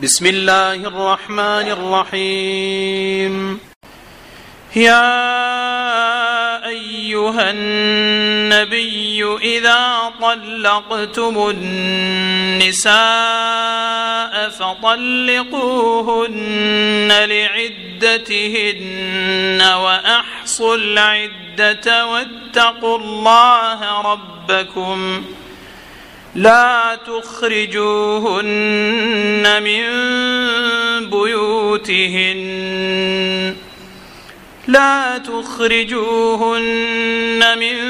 بسم الله الرحمن الرحيم. يا أيها النبي إذا طلقتم النساء فطلقوهن لعدتهن وأحصوا العدة واتقوا الله ربكم لا تخرجوهن من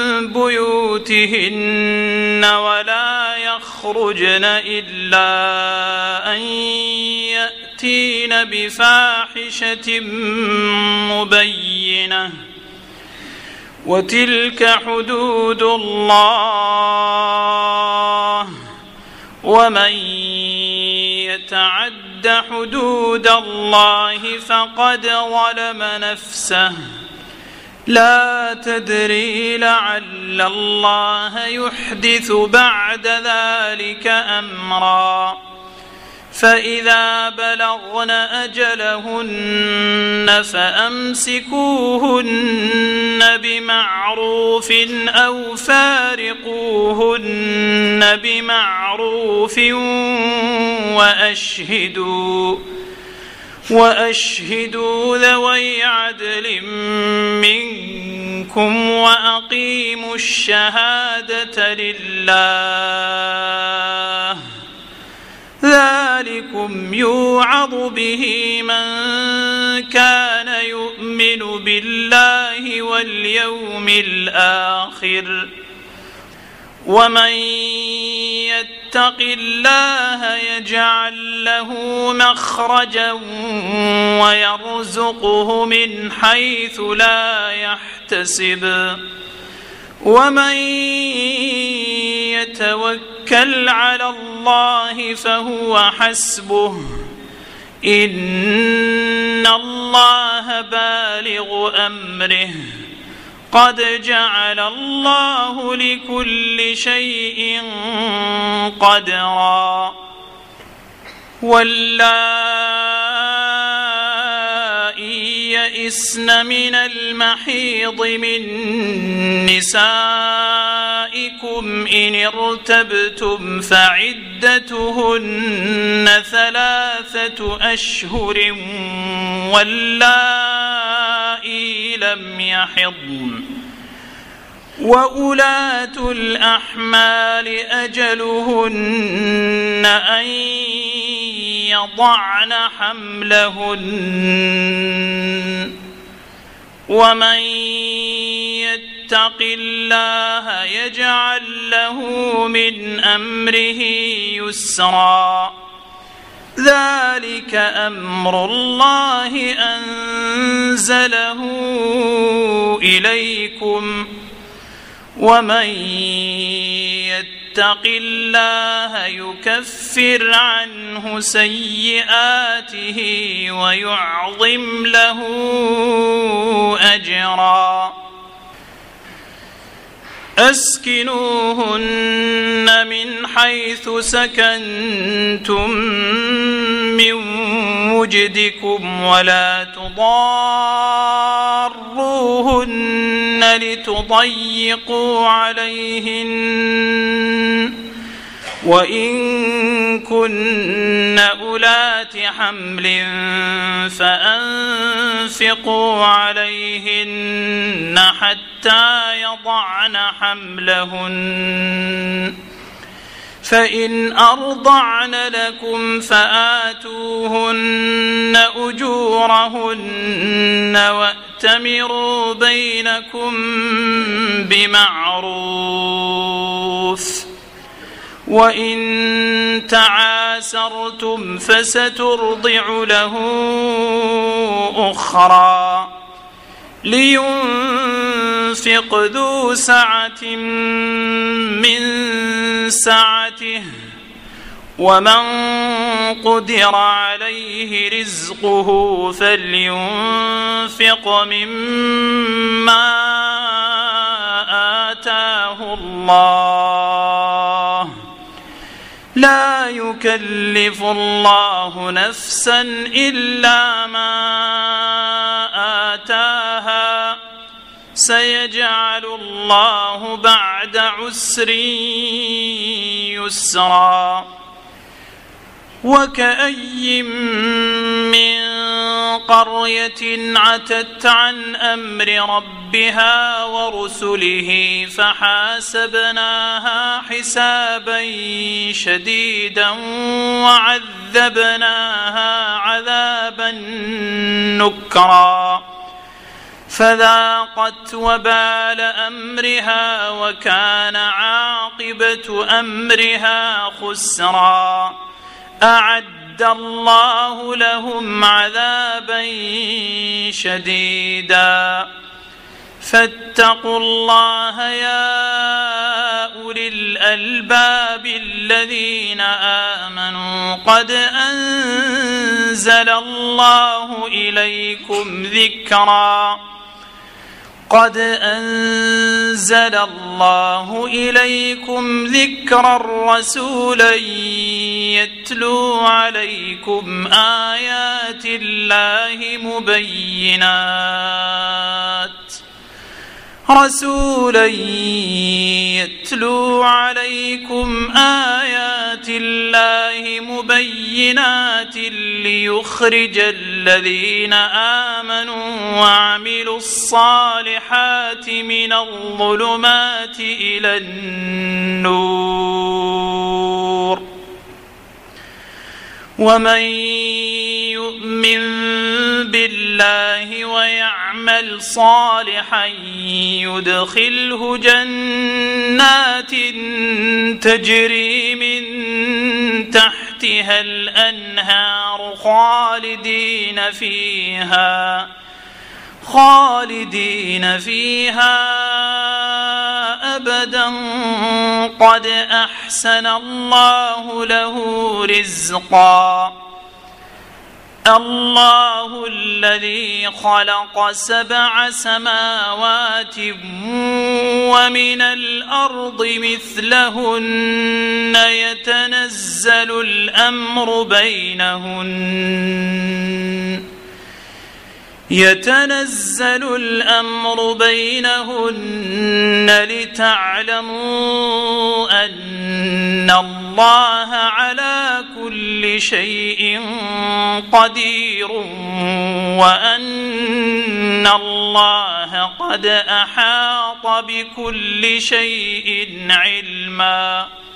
بيوتهن ولا يخرجن إلا أن يأتين بفاحشة مبينة وتلك حدود الله ومن يتعد حدود الله فقد ظلم نفسه لا تدري لعل الله يحدث بعد ذلك أمرا فإذا بلغن أجلهن فأمسكوهن بمعروف أو فارقوهن بمعروف وأشهدوا ذوي عدل منكم وأقيموا الشهادة لله ذلكم يوعظ به من كان يؤمن بالله واليوم الآخر ومن يتق الله يجعل له مخرجا ويرزقه من حيث لا يحتسب ومن يتوكل على الله فهو حسبه إن الله بالغ أمره قد جعل الله لكل شيء قدرا واللائي يئسن من المحيض من نسائكم إن ارتبتم فعدتهن 3 أشهر واللائي لم يحضن وأولاة الأحمال أجلهن أن يضعن حملهن ومن يتق الله يجعل له من أمره يسرا ذلك أمر الله أنزله إليكم ومن يتق الله يكفر عنه سيئاته ويعظم له أجرا أسكنوهن من حيث سكنتم من وجدكم ولا تضاروهن لتضيقوا عليهن وإن كن أولات حمل فأنفقوا عليهن حتى يضعن حملهن فإن أرضعن لكم فآتوهن أجورهن وأتمروا بينكم بمعروف وإن تعاسرتم فسترضع له أخرى لينفق ذو سعة من سعته ومن قدر عليه رزقه فلينفق مما آتاه الله لا يكلف الله نفسا إلا ما آتاها سيجعل الله بعد عسر يسرا وكأي من قرية عتت عن أمر ربها ورسله فحاسبناها حسابا شديدا وعذبناها عذابا نكرا فذاقت وبال أمرها وكان عاقبة أمرها خسرا أعد الله لهم عذابا شديدا فاتقوا الله يا أولي الألباب الذين آمنوا قد أنزل الله إليكم ذكرا رسولا يتلو عليكم آيات الله مبينات ليخرج الذين آمنوا وعملوا الصالحات من الظلمات إلى النور ومن يؤمن بالله ويعمل صالحا يدخله جنات تجري من تحتها الأنهار خالدين فيها أبدا قد أحسن الله له رزقا الله الذي خلق 7 سماوات ومن الأرض مثلهن يتنزل الأمر بينهن لتعلموا أن الله على كل شيء قدير وأن الله قد أحاط بكل شيء علما